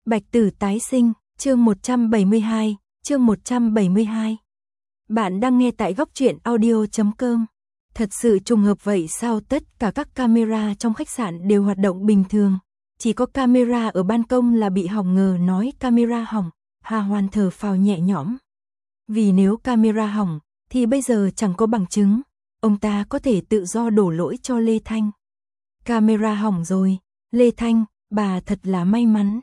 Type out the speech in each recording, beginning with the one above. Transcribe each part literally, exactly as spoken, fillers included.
Bạch Tử tái sinh, chương một trăm bảy mươi hai, chương một trăm bảy mươi hai. Bạn đang nghe tại góc truyện audio chấm com. Thật sự trùng hợp vậy sao, tất cả các camera trong khách sạn đều hoạt động bình thường. Chỉ có camera ở ban công là bị hỏng, ngờ nói camera hỏng, Hà Hoan thở phào nhẹ nhõm. Vì nếu camera hỏng, thì bây giờ chẳng có bằng chứng, ông ta có thể tự do đổ lỗi cho Lê Thanh. Camera hỏng rồi, Lê Thanh, bà thật là may mắn.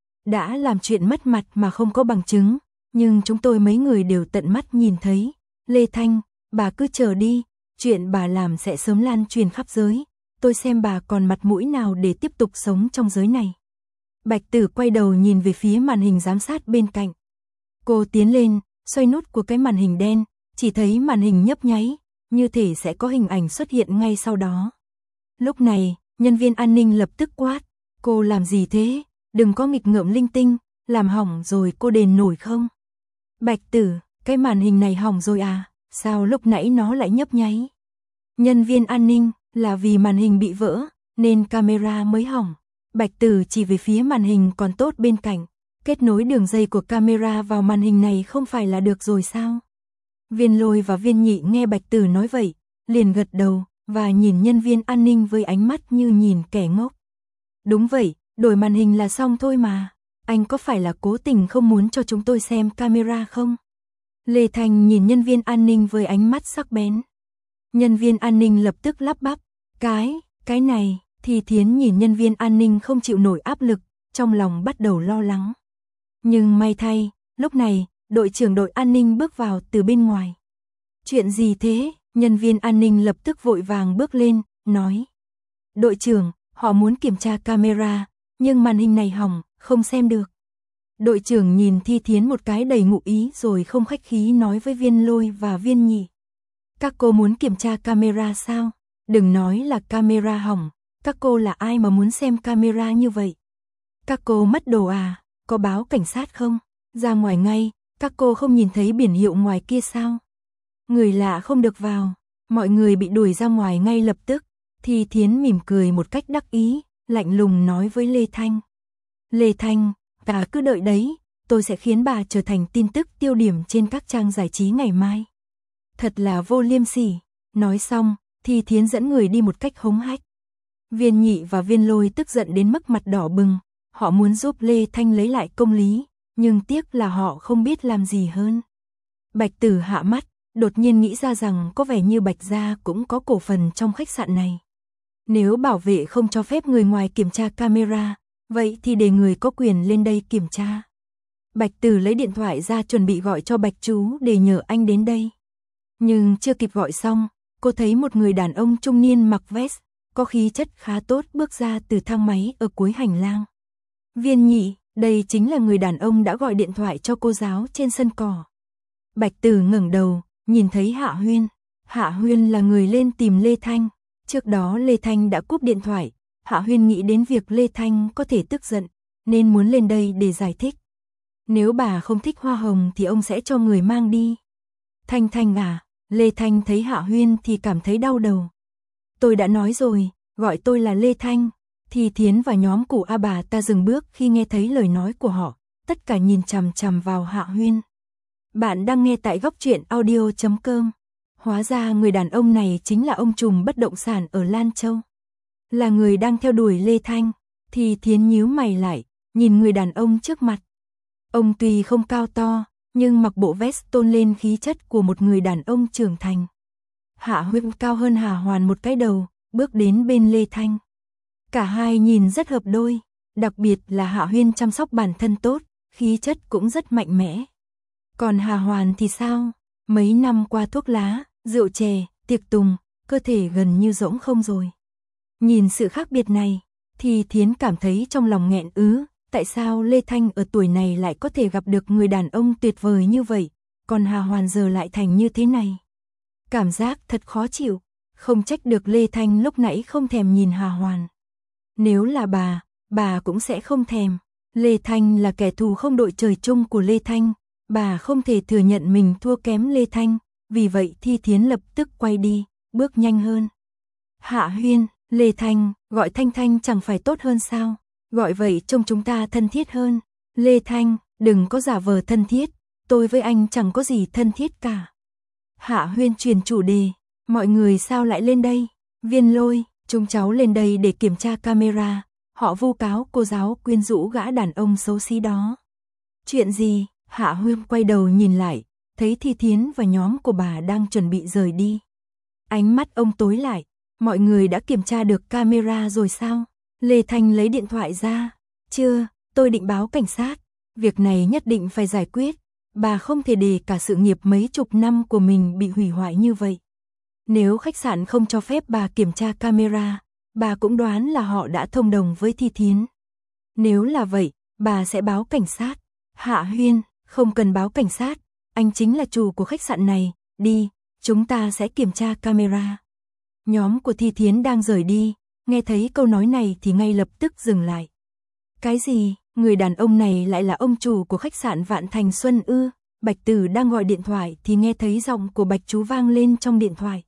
Đã làm chuyện mất mặt mà không có bằng chứng, nhưng chúng tôi mấy người đều tận mắt nhìn thấy. Lê Thanh, bà cứ chờ đi, chuyện bà làm sẽ sớm lan truyền khắp giới. Tôi xem bà còn mặt mũi nào để tiếp tục sống trong giới này. Bạch Tử quay đầu nhìn về phía màn hình giám sát bên cạnh. Cô tiến lên, xoay nút của cái màn hình đen, chỉ thấy màn hình nhấp nháy, như thể sẽ có hình ảnh xuất hiện ngay sau đó. Lúc này, nhân viên an ninh lập tức quát, cô làm gì thế? Đừng có nghịch ngợm linh tinh, làm hỏng rồi cô đền nổi không? Bạch Tử, cái màn hình này hỏng rồi à? Sao lúc nãy nó lại nhấp nháy? Nhân viên an ninh, là vì màn hình bị vỡ, nên camera mới hỏng. Bạch Tử chỉ về phía màn hình còn tốt bên cạnh, kết nối đường dây của camera vào màn hình này không phải là được rồi sao? Viên Lôi và Viên Nhị nghe Bạch Tử nói vậy, liền gật đầu, và nhìn nhân viên an ninh với ánh mắt như nhìn kẻ ngốc. Đúng vậy, đổi màn hình là xong thôi mà, anh có phải là cố tình không muốn cho chúng tôi xem camera không? Lê Thanh nhìn nhân viên an ninh với ánh mắt sắc bén. Nhân viên an ninh lập tức lắp bắp, cái, cái này, thì Thiến nhìn nhân viên an ninh không chịu nổi áp lực, trong lòng bắt đầu lo lắng. Nhưng may thay, lúc này, đội trưởng đội an ninh bước vào từ bên ngoài. Chuyện gì thế? Nhân viên an ninh lập tức vội vàng bước lên, nói. Đội trưởng, họ muốn kiểm tra camera, nhưng màn hình này hỏng, không xem được. Đội trưởng nhìn Thi Thiến một cái đầy ngụ ý rồi không khách khí nói với Viên Lôi và Viên Nhị. Các cô muốn kiểm tra camera sao? Đừng nói là camera hỏng, các cô là ai mà muốn xem camera như vậy? Các cô mất đồ à? Có báo cảnh sát không? Ra ngoài ngay, các cô không nhìn thấy biển hiệu ngoài kia sao? Người lạ không được vào, mọi người bị đuổi ra ngoài ngay lập tức. Thi Thiến mỉm cười một cách đắc ý, lạnh lùng nói với Lê Thanh. Lê Thanh, bà cứ đợi đấy, tôi sẽ khiến bà trở thành tin tức tiêu điểm trên các trang giải trí ngày mai. Thật là vô liêm sỉ. Nói xong, Thi Thiến dẫn người đi một cách hống hách. Viên Nhị và Viên Lôi tức giận đến mức mặt đỏ bừng, họ muốn giúp Lê Thanh lấy lại công lý, nhưng tiếc là họ không biết làm gì hơn. Bạch Tử hạ mắt, đột nhiên nghĩ ra rằng có vẻ như Bạch gia cũng có cổ phần trong khách sạn này. Nếu bảo vệ không cho phép người ngoài kiểm tra camera, vậy thì để người có quyền lên đây kiểm tra. Bạch Tử lấy điện thoại ra chuẩn bị gọi cho Bạch Chú để nhờ anh đến đây. Nhưng chưa kịp gọi xong, cô thấy một người đàn ông trung niên mặc vest, có khí chất khá tốt bước ra từ thang máy ở cuối hành lang. Viên Nhị, đây chính là người đàn ông đã gọi điện thoại cho cô giáo trên sân cỏ. Bạch Tử ngẩng đầu, nhìn thấy Hạ Huyên. Hạ Huyên là người lên tìm Lê Thanh. Trước đó Lê Thanh đã cúp điện thoại, Hạ Huyên nghĩ đến việc Lê Thanh có thể tức giận, nên muốn lên đây để giải thích. Nếu bà không thích hoa hồng thì ông sẽ cho người mang đi. Thanh Thanh à, Lê Thanh thấy Hạ Huyên thì cảm thấy đau đầu. Tôi đã nói rồi, gọi tôi là Lê Thanh. Thì Thiến và nhóm của A bà ta dừng bước khi nghe thấy lời nói của họ, tất cả nhìn chằm chằm vào Hạ Huyên. Bạn đang nghe tại góc truyện audio chấm com. Hóa ra người đàn ông này chính là ông trùm bất động sản ở Lan Châu. Là người đang theo đuổi Lê Thanh. Thì Thiến nhíu mày lại, nhìn người đàn ông trước mặt. Ông tuy không cao to, nhưng mặc bộ vest tôn lên khí chất của một người đàn ông trưởng thành. Hạ Huyên cao hơn Hà Hoàn một cái đầu, bước đến bên Lê Thanh. Cả hai nhìn rất hợp đôi, đặc biệt là Hạ Huyên chăm sóc bản thân tốt, khí chất cũng rất mạnh mẽ. Còn Hà Hoàn thì sao? Mấy năm qua thuốc lá, rượu chè, tiệc tùng, cơ thể gần như rỗng không rồi. Nhìn sự khác biệt này, thì Thiến cảm thấy trong lòng nghẹn ứ, tại sao Lê Thanh ở tuổi này lại có thể gặp được người đàn ông tuyệt vời như vậy, còn Hà Hoàn giờ lại thành như thế này. Cảm giác thật khó chịu, không trách được Lê Thanh lúc nãy không thèm nhìn Hà Hoàn. Nếu là bà, bà cũng sẽ không thèm. Lê Thanh là kẻ thù không đội trời chung của Lê Thanh, bà không thể thừa nhận mình thua kém Lê Thanh, vì vậy Thi Thiến lập tức quay đi, bước nhanh hơn. Hạ Huyên, Lê Thanh, gọi Thanh Thanh chẳng phải tốt hơn sao? Gọi vậy trông chúng ta thân thiết hơn, Lê Thanh, đừng có giả vờ thân thiết, tôi với anh chẳng có gì thân thiết cả. Hạ Huyên chuyển chủ đề, mọi người sao lại lên đây? Viên Lôi, chúng cháu lên đây để kiểm tra camera, họ vu cáo cô giáo quyến rũ gã đàn ông xấu xí đó. Chuyện gì? Hạ Huyên quay đầu nhìn lại, thấy Thi Thiến và nhóm của bà đang chuẩn bị rời đi. Ánh mắt ông tối lại, mọi người đã kiểm tra được camera rồi sao? Lê Thanh lấy điện thoại ra, chưa, tôi định báo cảnh sát, việc này nhất định phải giải quyết, bà không thể để cả sự nghiệp mấy chục năm của mình bị hủy hoại như vậy. Nếu khách sạn không cho phép bà kiểm tra camera, bà cũng đoán là họ đã thông đồng với Thi Thiến. Nếu là vậy, bà sẽ báo cảnh sát. Hạ Huyên, không cần báo cảnh sát, anh chính là chủ của khách sạn này, đi, chúng ta sẽ kiểm tra camera. Nhóm của Thi Thiến đang rời đi, nghe thấy câu nói này thì ngay lập tức dừng lại. Cái gì, người đàn ông này lại là ông chủ của khách sạn Vạn Thành Xuân ư? Bạch Tử đang gọi điện thoại thì nghe thấy giọng của Bạch Chú vang lên trong điện thoại.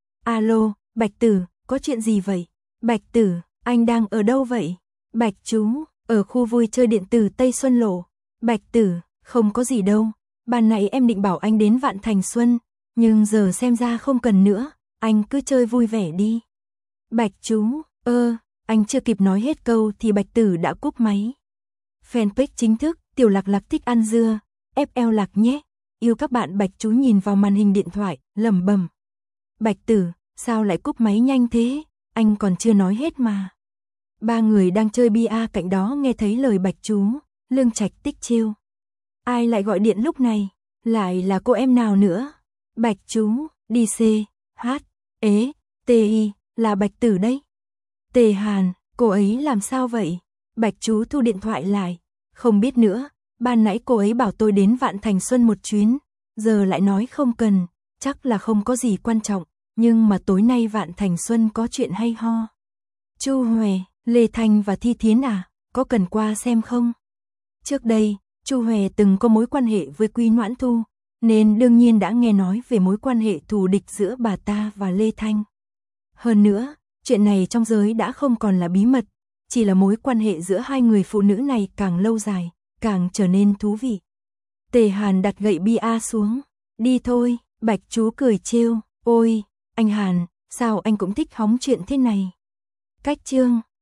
Alo, Bạch Tử, có chuyện gì vậy? Bạch Tử, anh đang ở đâu vậy? Bạch Chú, ở khu vui chơi điện tử Tây Xuân Lộ. Bạch Tử, không có gì đâu, ban nãy em định bảo anh đến Vạn Thành Xuân, nhưng giờ xem ra không cần nữa, anh cứ chơi vui vẻ đi. Bạch Chú, ơ, anh chưa kịp nói hết câu thì Bạch Tử đã cúp máy. Fanpage chính thức, Tiểu Lạc Lạc thích ăn dưa, ép lờ Lạc nhé, yêu các bạn. Bạch Chú nhìn vào màn hình điện thoại, lẩm bẩm. Bạch Tử, sao lại cúp máy nhanh thế, anh còn chưa nói hết mà. Ba người đang chơi bia cạnh đó nghe thấy lời Bạch Chú, Lương Trạch tích chiêu. Ai lại gọi điện lúc này, lại là cô em nào nữa? Bạch Chú, đi C, H, ế, T I, là Bạch Tử đấy. Tề Hàn, cô ấy làm sao vậy? Bạch Chú thu điện thoại lại, không biết nữa, ban nãy cô ấy bảo tôi đến Vạn Thành Xuân một chuyến, giờ lại nói không cần, chắc là không có gì quan trọng, nhưng mà tối nay Vạn Thành Xuân có chuyện hay ho. Chu Huệ, Lê Thanh và Thi Thiến à, có cần qua xem không? Trước đây, Chu Huệ từng có mối quan hệ với Quý Noãn Thu, nên đương nhiên đã nghe nói về mối quan hệ thù địch giữa bà ta và Lê Thanh. Hơn nữa, chuyện này trong giới đã không còn là bí mật, chỉ là mối quan hệ giữa hai người phụ nữ này càng lâu dài, càng trở nên thú vị. Tề Hàn đặt gậy bia xuống, đi thôi, Bạch Chú cười trêu, ôi, anh Hàn, sao anh cũng thích hóng chuyện thế này? Cách chương